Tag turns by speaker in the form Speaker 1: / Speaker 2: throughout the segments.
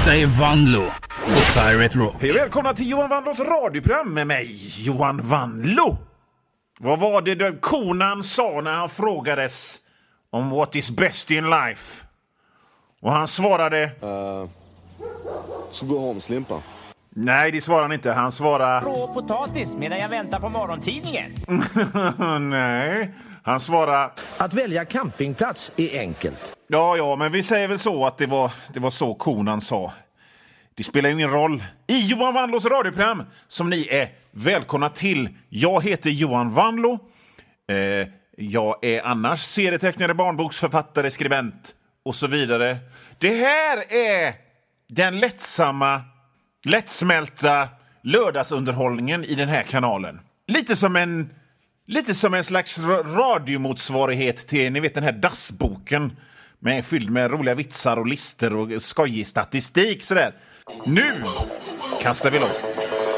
Speaker 1: Detta är Vanlo på Pirate Rock.
Speaker 2: Hej, välkomna till Johan Vanlos radioprogram med mig, Johan Vanlo. Vad var det då konan sa när han frågades om what is best in life? Och han svarade...
Speaker 3: Så gå hem, slimpa.
Speaker 2: Nej, det svarade han inte. Han svarade...
Speaker 4: Rå potatis medan jag väntar på morgontidningen.
Speaker 2: Nej, han svarade...
Speaker 5: Att välja campingplats är enkelt.
Speaker 2: Ja, men vi säger väl så att det var så konan sa. Det spelar ju ingen roll. I Johan Vanlos radioprogram som ni är välkomna till. Jag heter Johan Vanlo. Jag är annars serietecknare, barnboksförfattare, skribent och så vidare. Det här är den lättsmälta lördagsunderhållningen i den här kanalen. Lite som en slags radiomotsvarighet till, ni vet, den här dassboken fylld med roliga vitsar och lister och skojig statistik sådär. Nu kastar vi loss.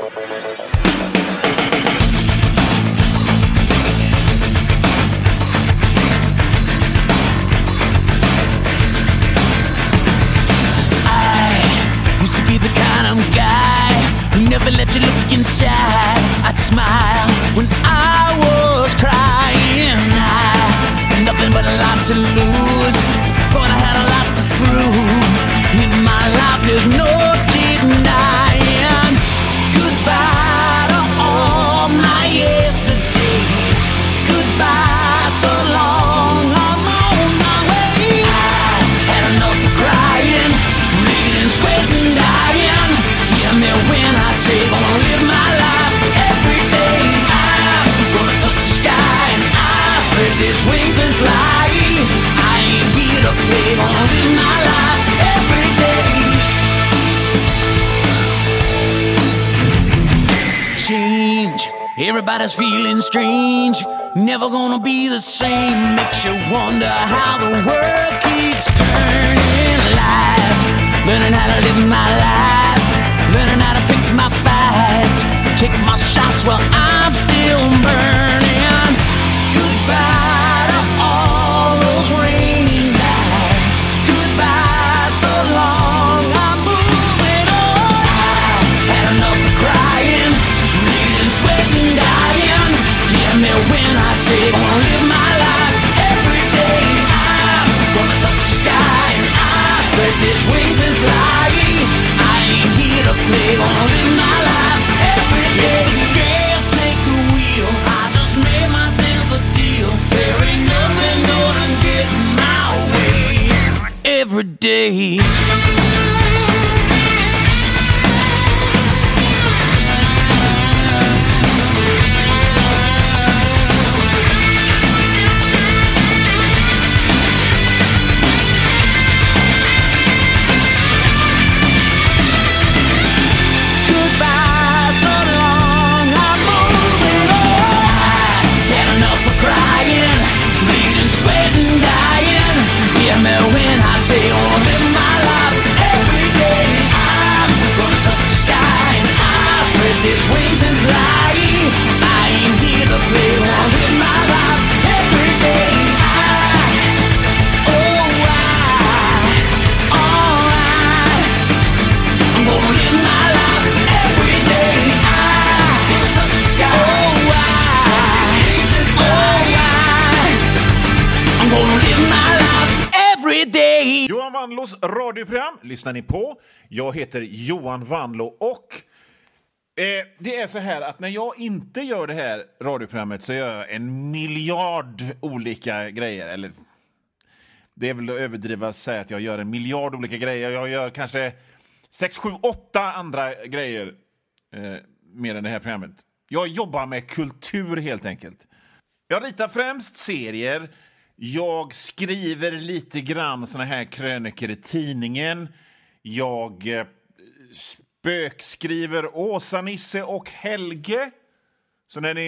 Speaker 6: Never let you look inside. I'd smile when I was crying. I had nothing but a lot to lose. Thought I had a lot to prove. In my life there's no denying. Goodbye to all my yesterdays. Goodbye, so long, I'm on my way. I had enough of crying, bleeding, sweating, dying. Hear me when I say gonna live my life every day. I'm gonna touch the sky and I spread these wings and fly. I ain't here to play, gonna live my life every day. Change, everybody's feeling strange. Never gonna be the same. Makes you wonder how the world keeps turning. Life, learning how to live my life. Learning how to pick my fights. Take my shots while I'm still burning. Goodbye to all those rainy nights. Goodbye, so long, I'm moving on. I had enough of crying, bleeding, sweating, dying. Hear me when I say gonna live my life every day. I'm gonna touch the sky and I spread these wings and fly. To play, gonna live my life every day. The gas take the wheel. I just made myself a deal. There ain't nothing gonna get in my way every day. When I say I'll live my life every day, I'm gonna touch the sky and I spread these wings and fly. I ain't here to play, I'll live my life every day. I'm gonna live my life every day. I'm gonna touch the sky. I'm gonna live my life.
Speaker 2: Johan Vanlos radioprogram lyssnar ni på. Jag heter Johan Vanlo och det är så här att när jag inte gör det här radioprogrammet så gör jag en miljard olika grejer. Eller det är väl att överdriva att säga att jag gör en miljard olika grejer. Jag gör kanske 6, 7, 8 andra grejer mer än det här programmet. Jag jobbar med kultur helt enkelt. Jag ritar främst serier. Jag skriver lite grann såna här krönikor i tidningen. Jag spökskriver Åsa, Nisse och Helge. Så när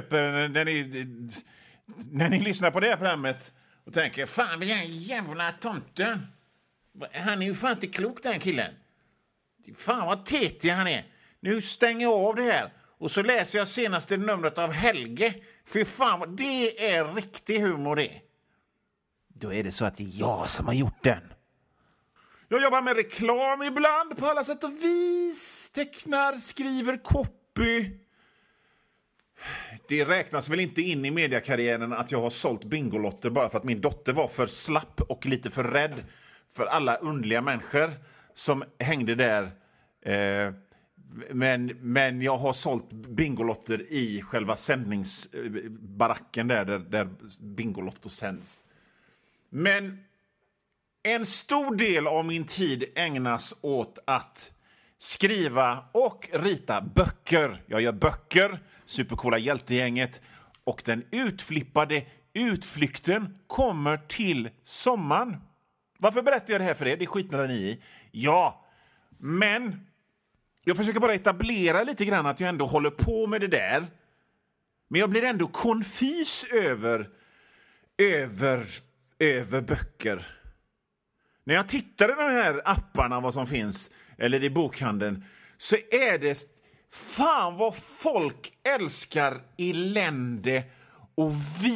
Speaker 2: ni lyssnar på det här programmet och tänker, fan, vi är en jävla tomten. Han är ju fan inte klok, den killen. Fan vad tetig han är. Nu stänger jag av det här. Och så läser jag senaste numret av Helge. För fan, det är riktig humor det. Då är det så att det är jag som har gjort den. Jag jobbar med reklam ibland på alla sätt och vis. Tecknar, skriver copy. Det räknas väl inte in i mediekarriären att jag har sålt bingolotter bara för att min dotter var för slapp och lite för rädd för alla underliga människor som hängde där. Men jag har sålt bingolotter i själva sändningsbaracken där bingolotter sänds. Men en stor del av min tid ägnas åt att skriva och rita böcker. Jag gör böcker, Supercoola hjältegänget, och den utflippade utflykten kommer till sommaren. Varför berättar jag det här för er? Det skitnar ni i. Ja, men jag försöker bara etablera lite grann att jag ändå håller på med det där. Men jag blir ändå konfys över böcker. När jag tittar i de här apparna, vad som finns, eller i bokhandeln, så är det fan vad folk älskar elände och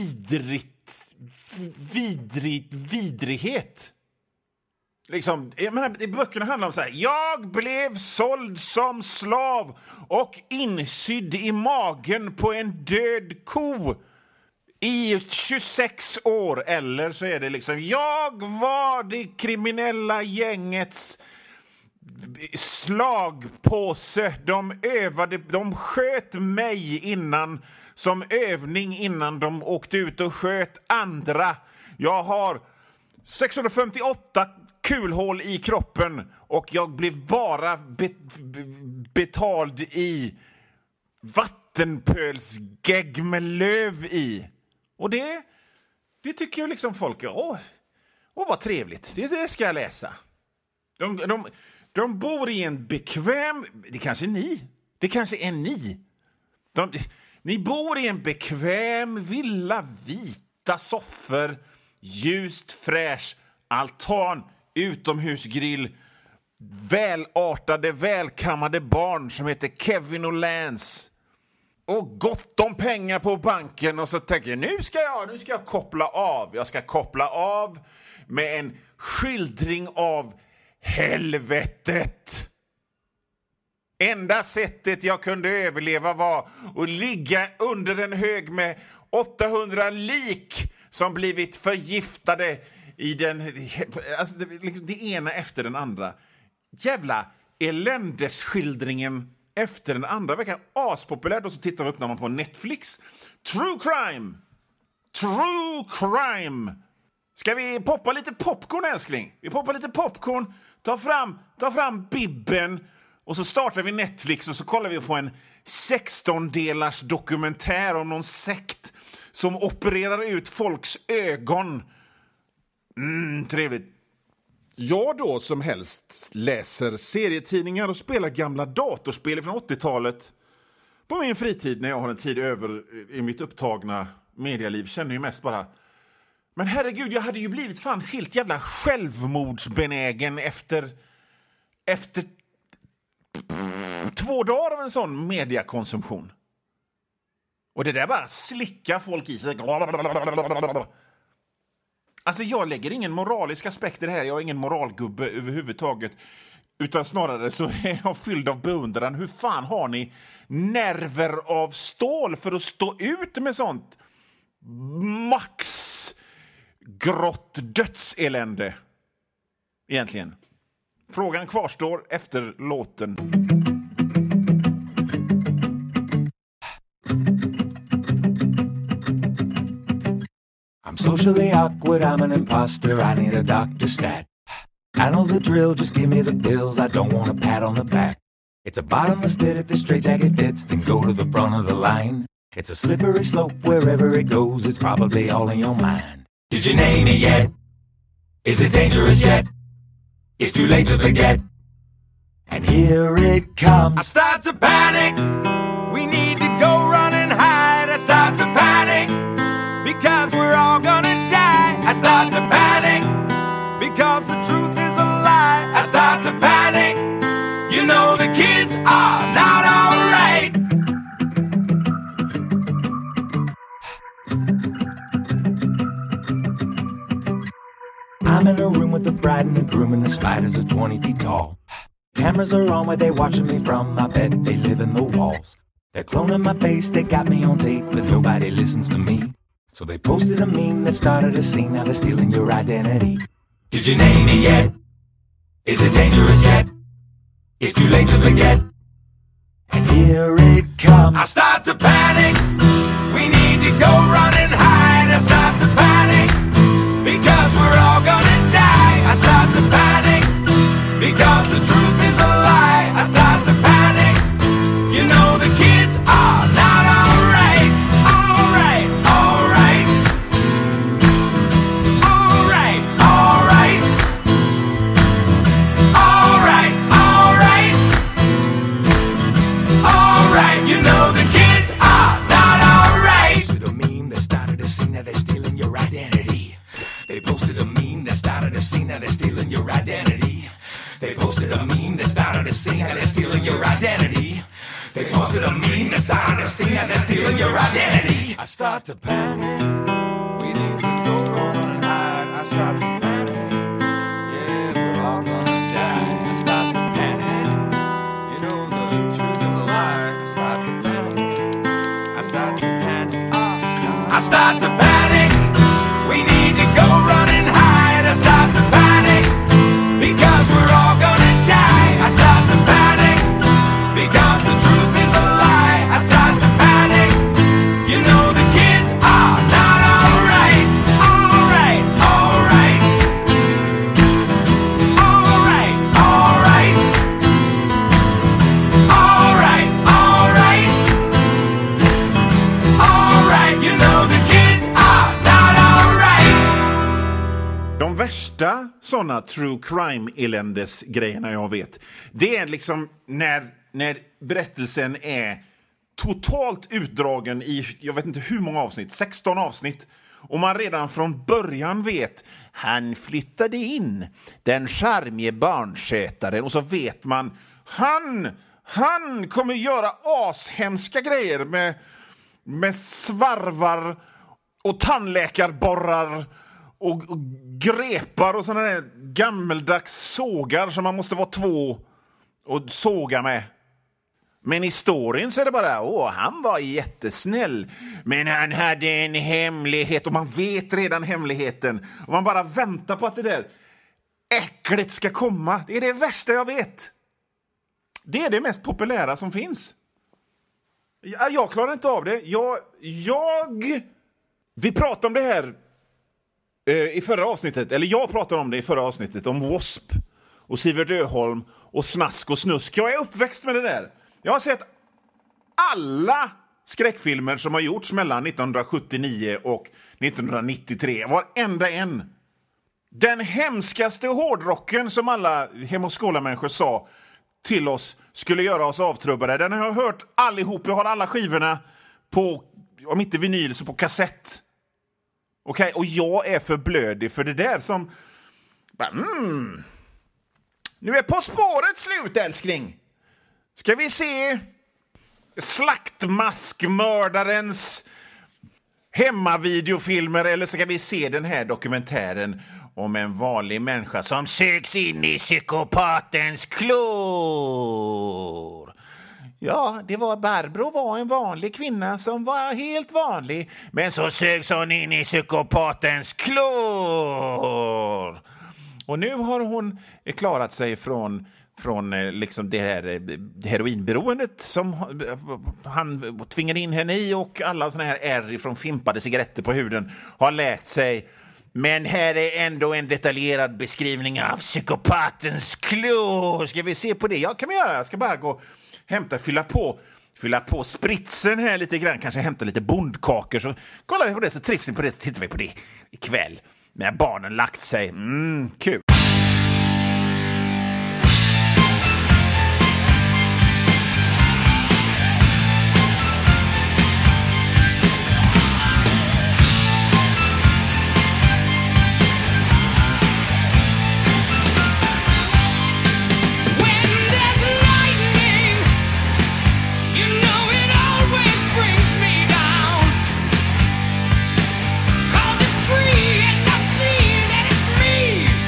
Speaker 2: vidrighet. Liksom, jag menar, böckerna handlar om så här: jag blev såld som slav och insydd i magen på en död ko i 26 år. Eller så är det liksom: jag var det kriminella gängets slagpåse. De sköt mig som övning innan de åkte ut och sköt andra. Jag har 658 kulhål i kroppen och jag blev bara betald i vattenpölsgegg med löv i. Och det tycker jag liksom folk, vad trevligt, det ska jag läsa. De bor i en bekväm, det kanske är ni. Ni bor i en bekväm villa, vita soffor, ljust fräsch altan, utomhusgrill, välartade, välkammade barn som heter Kevin och Lance. Och gott om pengar på banken, och så tänker jag, nu ska jag koppla av. Jag ska koppla av med en skildring av helvetet. Enda sättet jag kunde överleva var att ligga under en hög med 800 lik som blivit förgiftade i den, alltså det ena efter den andra. Jävla eländesskildringen efter den andra verkar aspopulärt. Och så tittar vi upp när man på Netflix. True crime. Ska vi poppa lite popcorn, älskling? Vi poppar lite popcorn. Ta fram bibben. Och så startar vi Netflix och så kollar vi på en 16-delars dokumentär om någon sekt som opererar ut folks ögon. Trevligt. Jag då som helst läser serietidningar och spelar gamla datorspel från 80-talet på min fritid när jag har en tid över i mitt upptagna medialiv. Känner ju mest bara, men herregud, jag hade ju blivit fan helt jävla självmordsbenägen efter 2 dagar av en sån mediakonsumtion. Och det där bara slickar folk i sig. Alltså jag lägger ingen moralisk aspekt i det här. Jag är ingen moralgubbe överhuvudtaget. Utan snarare så är jag fylld av beundran. Hur fan har ni nerver av stål för att stå ut med sånt max grått dödselände? Egentligen. Frågan kvarstår efter låten.
Speaker 7: I'm socially awkward, I'm an imposter, I need a doctor stat. I know the drill, just give me the pills, I don't want a pat on the back. It's a bottomless pit if the straitjacket fits, then go to the front of the line. It's a slippery slope, wherever it goes, it's probably all in your mind. Did you name it yet? Is it dangerous yet? It's too late to forget. And here it comes. I start to panic. We need to go run and hide. I start to panic because we're all gonna die. I start to panic because the truth is a lie. I start to panic. You know the kids are not alright. I I'm in a room with the bride and the groom, and the spiders are 20 feet tall. Cameras are on where they watching me from. I bet they live in the walls. They're cloning my face, they got me on tape, but nobody listens to me. So they posted a meme that started a scene. Now they're stealing your identity. Did you name it yet? Is it dangerous yet? It's too late to forget. And here it comes. I start to panic. We need to go run and hide. I start to panic because we're all gonna die. I start to panic because the truth is a lie. I start to panic. You know the kids are not alright. Alright, alright. Alright, alright. Alright, alright. Alright, you know the kids are not alright. They posted a meme that started a scene, now they're stealing your identity. They posted a meme that started a scene, now they're stealing your identity. They posted a meme that started a scene, now they're stealing your identity. They posted a meme that started a scene, now they're stealing your identity. I start to panic. We need to go run and hide. I start to panic. Yeah, we're all gonna die. I start to panic. You know the truth is a lie. I start to panic. I start to panic. I start to panic. We need to go run and hide. I start to panic because we're all gonna die. I start to panic because the truth is a lie. I start to panic. You know the kids are not alright. Alright, alright. Alright, alright. Alright, alright. Alright, you know the kids are not alright.
Speaker 2: De värsta såna true crime-eländes-grejerna jag vet, det är liksom när berättelsen är totalt utdragen i, jag vet inte hur många avsnitt, 16 avsnitt. Och man redan från början vet, han flyttade in, den charmige barnskötaren. Och så vet man, han kommer göra ashemska grejer med svarvar och tandläkarborrar och grepar och sådana där gammeldags sågar som man måste vara två och såga med. Men i storyn så är det bara, han var jättesnäll, men han hade en hemlighet och man vet redan hemligheten och man bara väntar på att det där äckligt ska komma. Det är det värsta jag vet. Det är det mest populära som finns. Jag klarar inte av det. Vi pratade om det här i förra avsnittet, eller jag pratade om det i förra avsnittet, om W.A.S.P. och Sivert Öholm och Snask och Snusk. Jag är uppväxt med det där. Jag har sett alla skräckfilmer som har gjorts mellan 1979 och 1993. Varenda en. Den hemskaste hårdrocken som alla Hem och Skåla-människor sa till oss skulle göra oss avtrubbade. Den har jag hört allihop. Jag har alla skivorna på, om inte vinyl så på kassett. Okej, och jag är för blödig för det där som... Nu är På spåret slut, älskling. Ska vi se slaktmaskmördarens hemmavideofilmer, eller ska vi se den här dokumentären om en vanlig människa som söks in i psykopatens klor? Ja, Barbro var en vanlig kvinna som var helt vanlig, men så sögs hon in i psykopatens klor. Och nu har hon klarat sig från liksom det här heroinberoendet som han tvingade in henne i, och alla såna här ärr från fimpade cigaretter på huden har läkt sig. Men här är ändå en detaljerad beskrivning av psykopatens klor. Ska vi se på det? Ja, kan vi göra. Jag ska bara gå fylla på spritsen här lite grann. Kanske hämta lite bondkakor. Så kollar vi på det, så trivs vi på det, så tittar vi på det ikväll. När barnen lagt sig. Kul.
Speaker 8: Me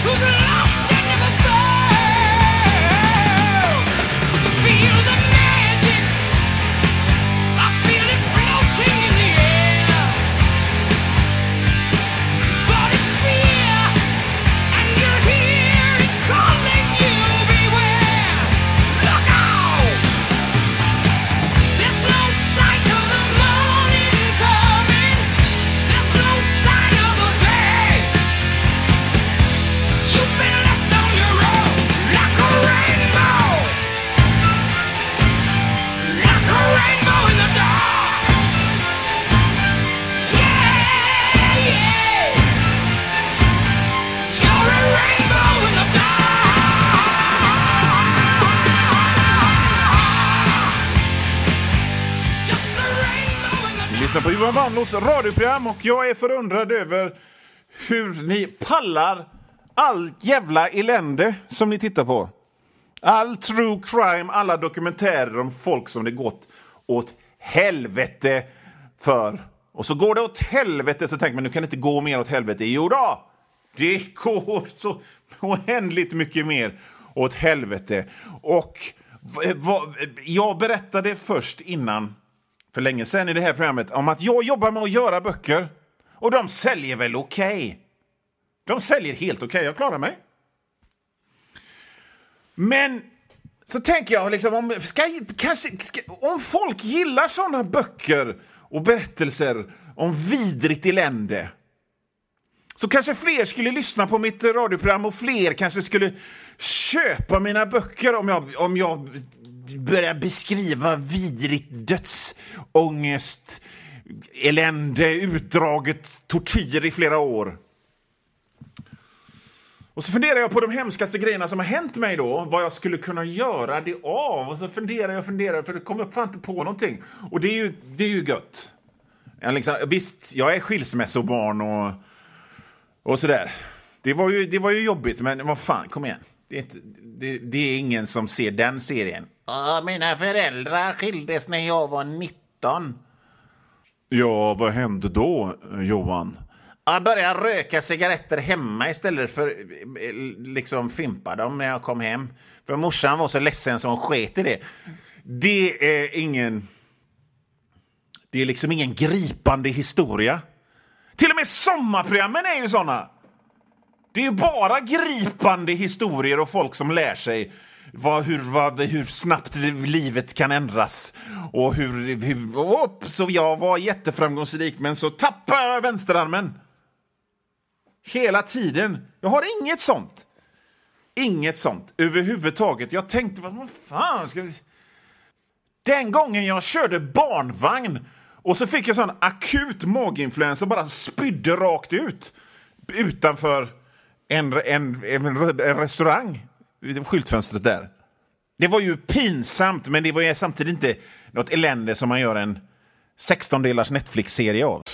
Speaker 2: På Johan Vanlos radioprogram och jag är förundrad över hur ni pallar all jävla elände som ni tittar på. All true crime, alla dokumentärer om folk som det gått åt helvete för. Och så går det åt helvete så tänker man nu kan det inte gå mer åt helvete. Jo då, det går så oändligt mycket mer åt helvete. Och jag berättade först innan för länge sedan i det här programmet om att jag jobbar med att göra böcker. Och de säljer väl okej. De säljer helt okej, jag klarar mig. Men så tänker jag liksom om folk gillar sådana böcker och berättelser om vidrigt elände, så kanske fler skulle lyssna på mitt radioprogram och fler kanske skulle köpa mina böcker om jag börjar beskriva vidrigt dödsångest, elände, utdraget tortyr i flera år. Och så funderar jag på de hemskaste grejerna som har hänt mig då, vad jag skulle kunna göra det av. Och så funderar för det kommer upp fan inte på någonting. Och det är ju gött. Visst, jag är skilsmässobarn och sådär. Det var ju jobbigt, men vad fan, kom igen. Det är ingen som ser den serien. Mina föräldrar skildes när jag var 19. Ja, vad hände då, Johan? Jag började röka cigaretter hemma istället för liksom fimpa dem när jag kom hem. För morsan var så ledsen så hon sket i det. Det är liksom ingen gripande historia. Till och med sommarprogrammen är ju såna. Det är ju bara gripande historier och folk som lär sig hur snabbt livet kan ändras. Och så jag var jätteframgångsrik, men så tappade jag vänsterarmen. Hela tiden. Jag har inget sånt. Inget sånt överhuvudtaget. Jag tänkte, vad fan ska vi... Den gången jag körde barnvagn och så fick jag sån akut maginfluensa, bara spydde rakt ut utanför en restaurang vid skyltfönstret där. Det var ju pinsamt, men det var ju samtidigt inte något elände som man gör en 16-delars Netflix-serie av.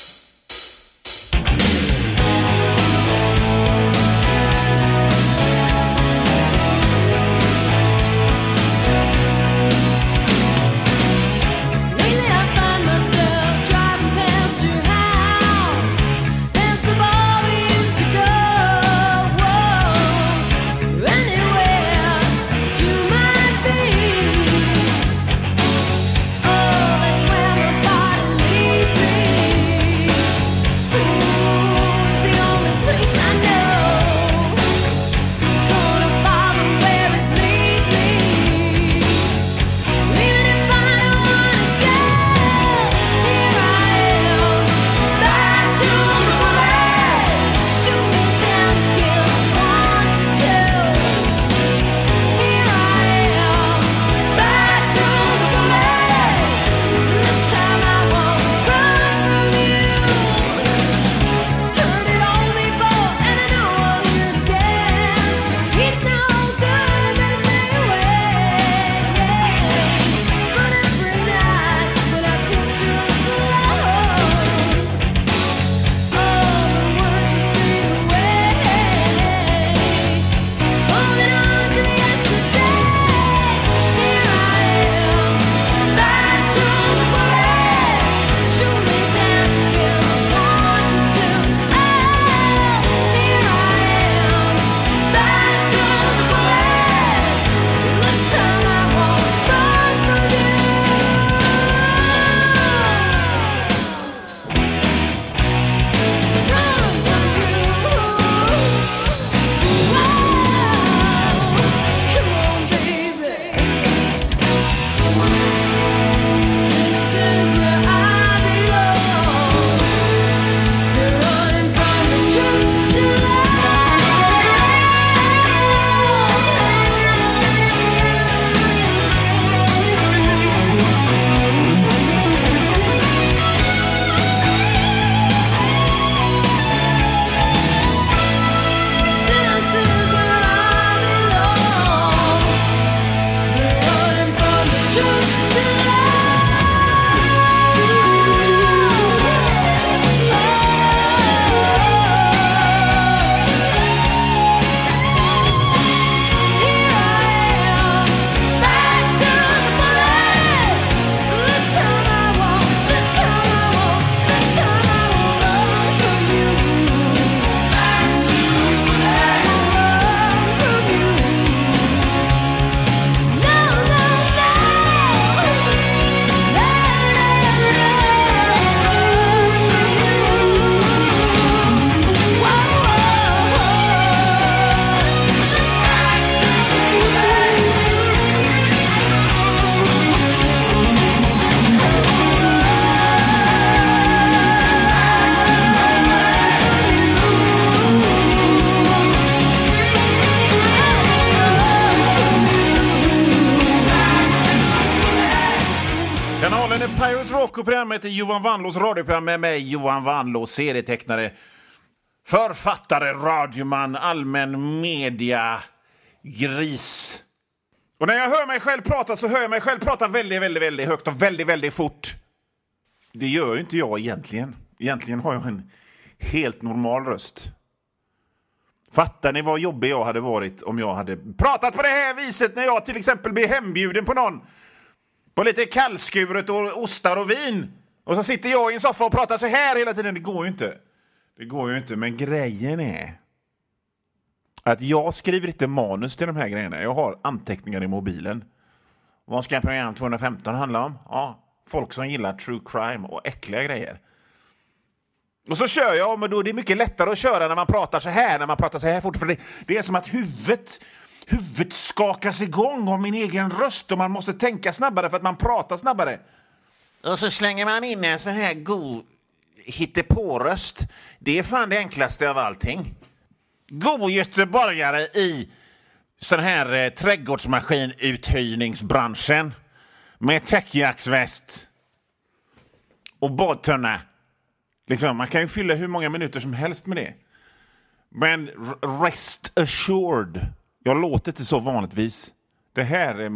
Speaker 2: Dokoprogrammet är Johan Wanlås radioprogram med mig, Johan Wanlå, serietecknare, författare, radioman, allmän media, gris. Och när jag hör mig själv prata så hör jag mig själv prata väldigt, väldigt, väldigt högt och väldigt, väldigt fort. Det gör ju inte jag egentligen. Egentligen har jag en helt normal röst. Fattar ni vad jobbig jag hade varit om jag hade pratat på det här viset när jag till exempel blir hembjuden på någon? På lite kallskuret och ostar och vin. Och så sitter jag i en soffa och pratar så här hela tiden. Det går ju inte. Det går ju inte, men grejen är att jag skriver inte manus till de här grejerna. Jag har anteckningar i mobilen. Vad ska program 215 handla om? Ja, folk som gillar true crime och äckliga grejer. Och så kör jag, men då är det mycket lättare att köra när man pratar så här fort. För det är som att huvudet skakas igång av min egen röst och man måste tänka snabbare för att man pratar snabbare. Och så slänger man in en sån här god hittepåröst. Det är fan det enklaste av allting. God göteborgare i sån här trädgårdsmaskinuthyrningsbranschen med täckjacksväst och badtunna. Liksom, man kan ju fylla hur många minuter som helst med det. Men rest assured. Jag låter inte så vanligtvis. Det här är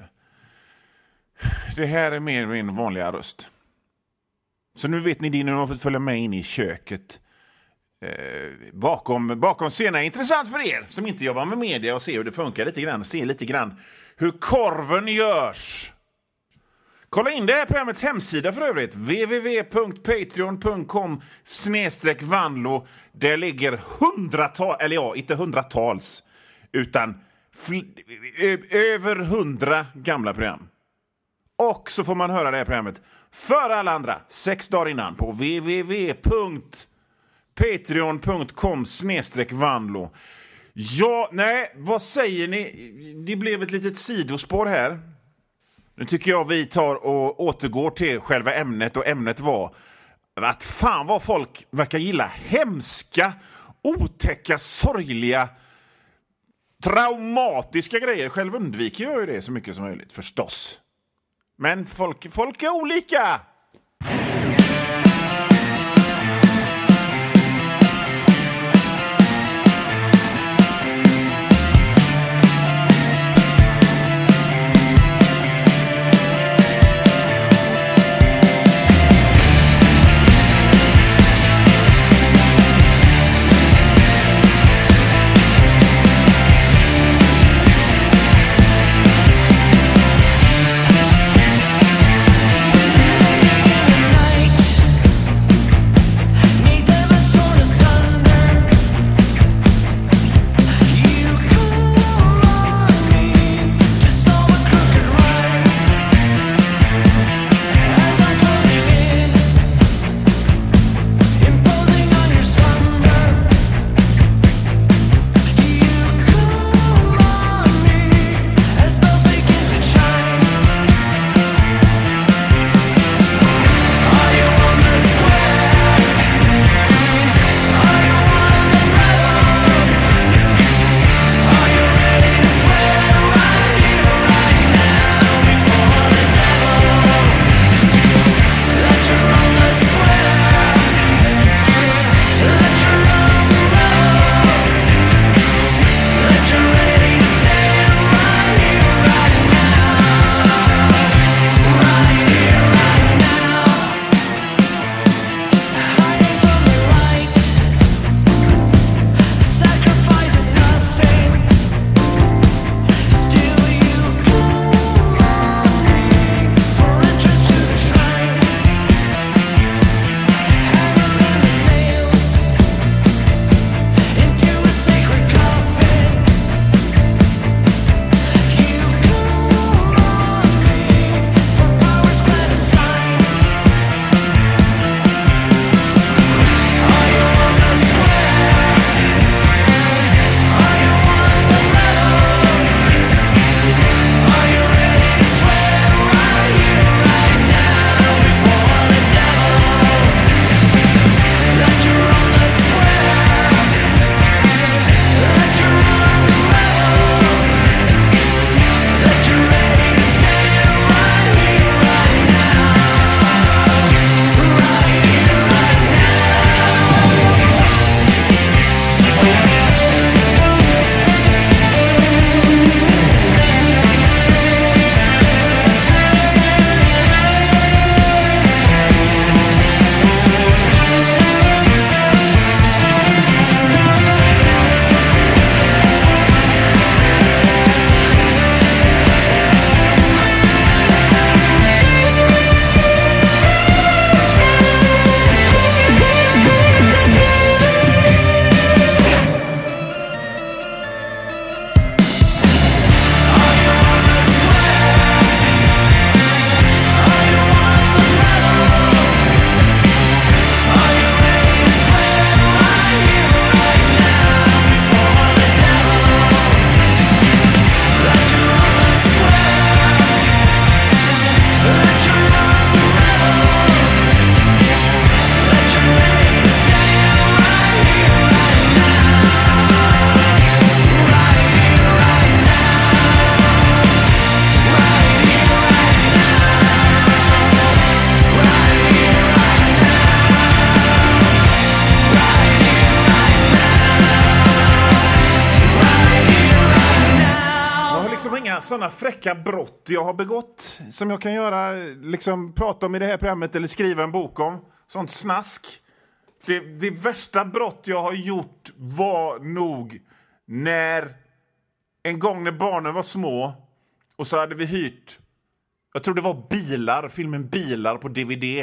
Speaker 2: mer min vanliga röst. Så nu vet ni det när ni har fått följa med in i köket. Bakom scenen. Intressant för er som inte jobbar med media och se hur det funkar lite grann. Se lite grann hur korven görs. Kolla in det här programmets hemsida för övrigt. www.patreon.com/Wanlå. Där ligger inte hundratals, utan över 100 gamla program. Och så får man höra det här programmet för alla andra 6 dagar innan på www.patreon.com/Wanlå. Ja, nej, vad säger ni? Det blev ett litet sidospår här. Nu tycker jag vi tar och återgår till själva ämnet. Och ämnet var att fan vad folk verkar gilla hemska, otäcka, sorgliga, traumatiska grejer. Själv undviker jag ju det så mycket som möjligt, förstås. Men folk är olika. inga såna fräcka brott jag har begått som jag kan göra, liksom prata om i det här programmet eller skriva en bok om. Sånt snask. Det värsta brott jag har gjort var nog en gång när barnen var små och så hade vi hyrt, jag tror det var filmen Bilar på DVD.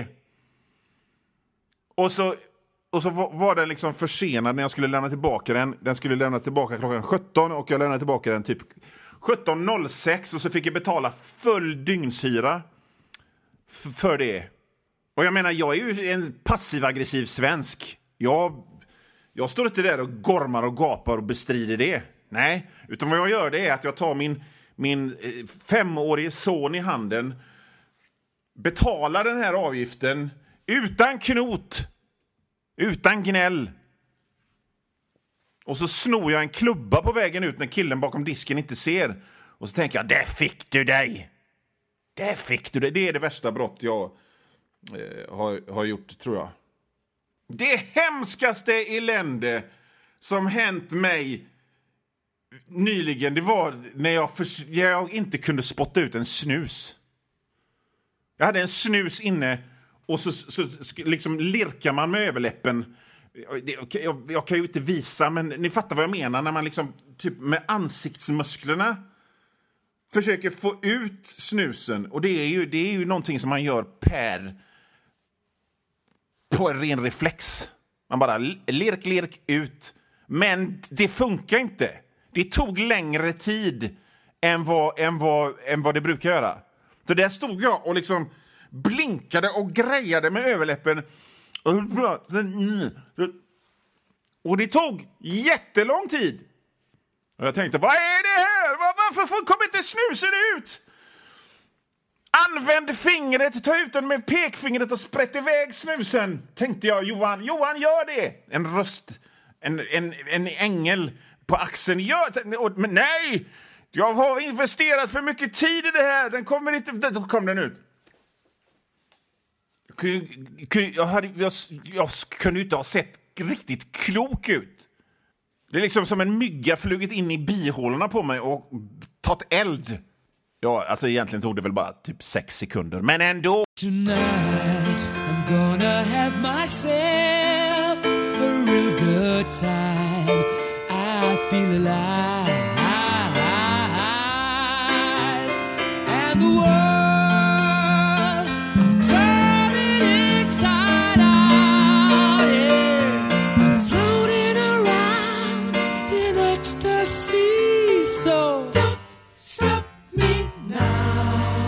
Speaker 2: Och så var den liksom försenad när jag skulle lämna tillbaka den. Den skulle lämnas tillbaka klockan 17 och jag lämnade tillbaka den typ 17.06 och så fick jag betala full dygnshyra för det. Och jag menar, jag är ju en passiv-aggressiv svensk. Jag står inte där och gormar och gapar och bestrider det. Nej, utan vad jag gör det är att jag tar min 5-årige son i handen, betalar den här avgiften utan knot, utan gnäll. Och så snor jag en klubba på vägen ut när killen bakom disken inte ser. Och så tänker jag, där fick du dig. Där fick du dig. Det är det värsta brott jag har gjort, tror jag. Det hemskaste elände som hänt mig nyligen, det var när jag inte kunde spotta ut en snus. Jag hade en snus inne och så liksom lirkar man med överläppen. Jag kan ju inte visa, men ni fattar vad jag menar när man liksom typ med ansiktsmusklerna försöker få ut snusen. Och det är ju någonting som man gör på en ren reflex. Man bara lirk ut. Men det funkar inte. Det tog längre tid än vad det brukar göra. Så där stod jag och liksom blinkade och grejade med överläppen. Och det tog jättelång tid. Och jag tänkte, vad är det här? Varför kommer inte snusen ut? Använd fingret, ta ut den med pekfingret och sprätt iväg snusen. Tänkte jag, Johan, gör det. En röst, en ängel på axeln. Men nej, jag har investerat för mycket tid i det här. Den kommer inte, då kom den ut. Jag kunde inte ha sett riktigt klok ut. Det är liksom som en mygga flugit in i bihålorna på mig och tagit eld. Ja, alltså egentligen tog det väl bara typ 6 sekunder. Men ändå.
Speaker 6: Tonight I'm gonna have myself a real good time. I feel alive. And the world I'm turning inside out. Yeah. I'm floating around in ecstasy. So don't stop me now.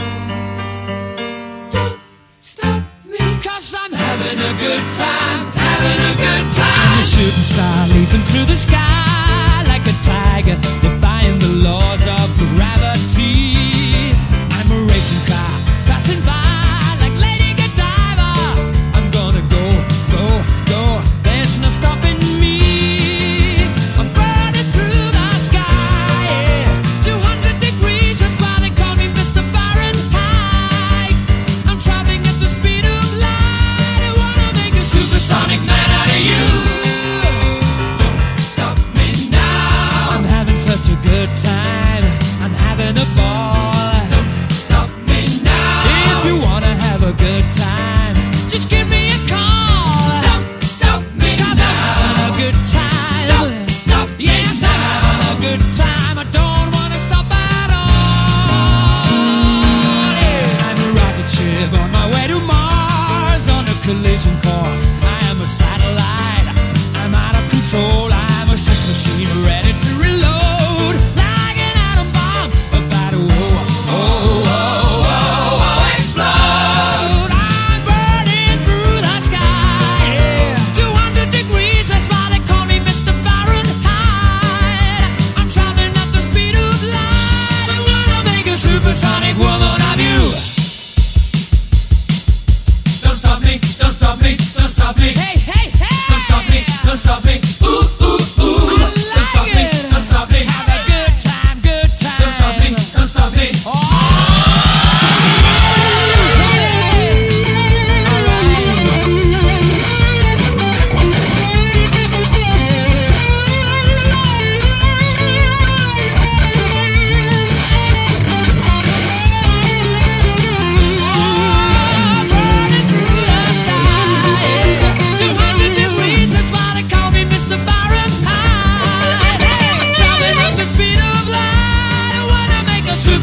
Speaker 6: Don't stop me, 'cause I'm having a good time, having a good time. I'm a shooting star leaping through the sky like a tiger, defying the laws of gravity. I'm a racing car passing by like Lady Godiva. I'm gonna go, go, go. There's no stopping me. I'm burning through the sky, yeah. 200 degrees, that's why they call me Mr. Fahrenheit. I'm traveling at the speed of light. I wanna make a supersonic man out of you. Don't stop me now. I'm having such a good time. I'm having a ball. Don't stop me now. If you wanna have a good time, just give me a call. Don't stop me now. 'Cause I'm having a good time. Don't stop me now. Yes, I'm having a good time. I don't wanna stop at all. Yeah. I'm a rocket ship on my way to Mars on a collision course. I am a satellite. I'm out of control. I'm a sex machine ready to reload like an atom bomb about to explode. I'm burning through the sky, yeah. 200 degrees, that's why they call me Mr. Fahrenheit. I'm traveling at the speed of light. I'm gonna make a supersonic woman of you. Don't stop me, don't stop me.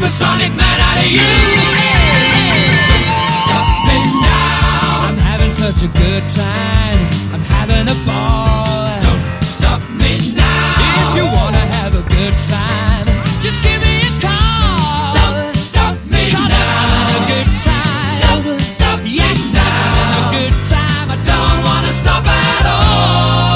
Speaker 6: supersonic man out of you. Don't stop me now. I'm having such a good time. I'm having a ball. Don't stop me now. If you wanna have a good time, just give me a call. Don't stop me now. I'm having a good time. Don't stop me now. Yes, I'm having a good time. I don't wanna stop at all.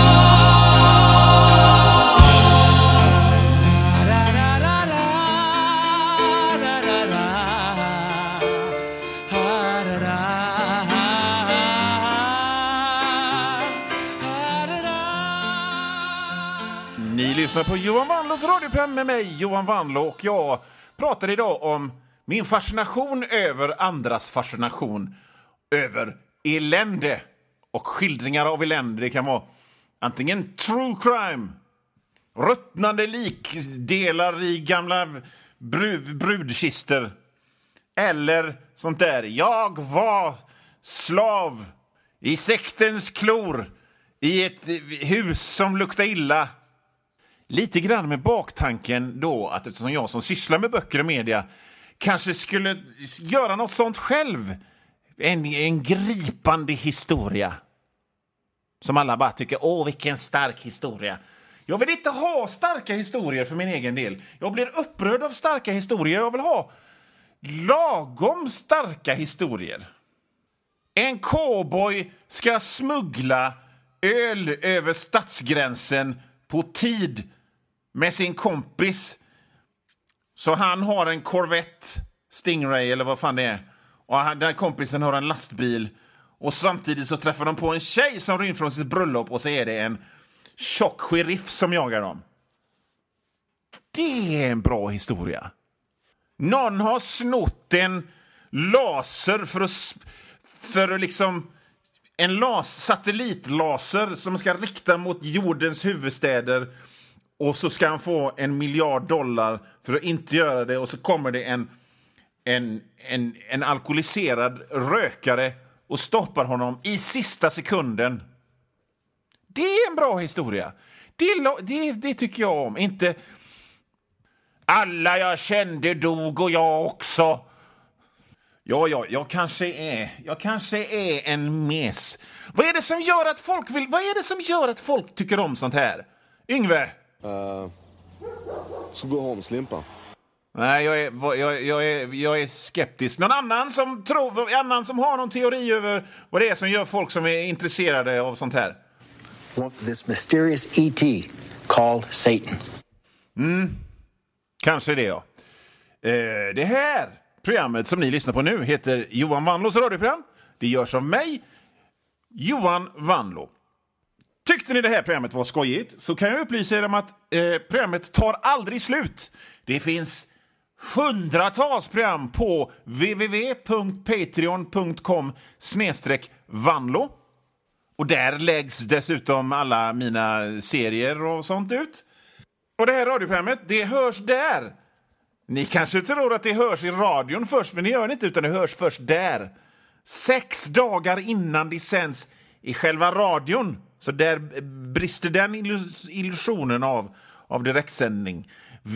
Speaker 2: Ni lyssnar på Johan Vanlos radioprogram med mig, Johan Vanlo, och jag pratar idag om min fascination över andras fascination över elände och skildringar av elände. Det kan vara antingen true crime, ruttnande likdelar i gamla brudkister, eller sånt där. Jag var slav i sektens klor i ett hus som luktar illa. Lite grann med baktanken då att eftersom jag som sysslar med böcker och media kanske skulle göra något sånt själv. En gripande historia. Som alla bara tycker, åh vilken stark historia. Jag vill inte ha starka historier för min egen del. Jag blir upprörd av starka historier. Jag vill ha lagom starka historier. En cowboy ska smuggla öl över stadsgränsen på tid med sin kompis. Så han har en Corvette Stingray eller vad fan det är. Och den kompisen har en lastbil. Och samtidigt så träffar de på en tjej som rymmer från sitt bröllop. Och så är det en tjock sheriff som jagar dem. Det är en bra historia. Någon har snott en laser för att liksom... En satellitlaser som ska rikta mot jordens huvudstäder. Och så ska han få $1 miljard för att inte göra det. Och så kommer det en alkoholiserad rökare och stoppar honom i sista sekunden. Det är en bra historia. Det tycker jag om. Inte alla jag kände dog och jag också. Ja, jag kanske är en mes. Vad är det som gör att folk tycker om sånt här? Yngve?
Speaker 3: Så gå hem, Slimpa.
Speaker 2: Nej, jag är skeptisk. Någon annan som har någon teori över vad det är som gör folk som är intresserade av sånt här?
Speaker 8: This mysterious E.T. called Satan.
Speaker 2: Kanske det, ja. Det här programmet som ni lyssnar på nu heter Johan Vanlos radioprogram. Det görs av mig, Johan Vanlo. Tyckte ni det här programmet var skojigt så kan jag upplysa er om att programmet tar aldrig slut. Det finns hundratals program på www.patreon.com/vanlo. Och där läggs dessutom alla mina serier och sånt ut. Och det här radioprogrammet, det hörs där. Ni kanske tror att det hörs i radion först, men det gör det inte, utan det hörs först där. 6 dagar innan det sänds i själva radion. Så där brister den illusionen av direktsändning.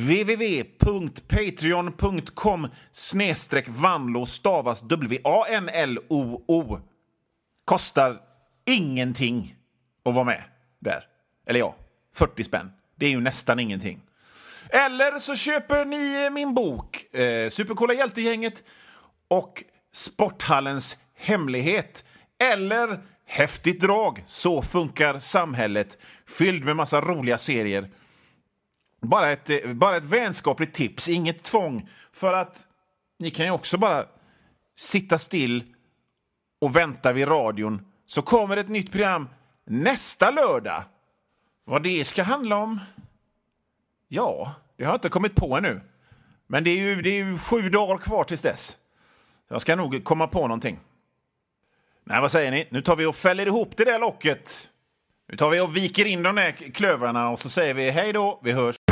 Speaker 2: www.patreon.com/vanlo stavas WANLOO. Kostar ingenting att vara med där. Eller ja, 40 spänn. Det är ju nästan ingenting. Eller så köper ni min bok Supercoola Hjältegänget och Sporthallens hemlighet. Eller Häftigt drag, så funkar samhället. Fylld med massa roliga serier. Bara ett vänskapligt tips, inget tvång. För att ni kan ju också bara sitta still och vänta vid radion. Så kommer ett nytt program nästa lördag. Vad det ska handla om? Ja, det har jag inte kommit på ännu. Men det är ju 7 dagar kvar tills dess. Jag ska nog komma på någonting. Nej, vad säger ni? Nu tar vi och fäller ihop det där locket. Nu tar vi och viker in de där klövarna och så säger vi hej då, vi hörs.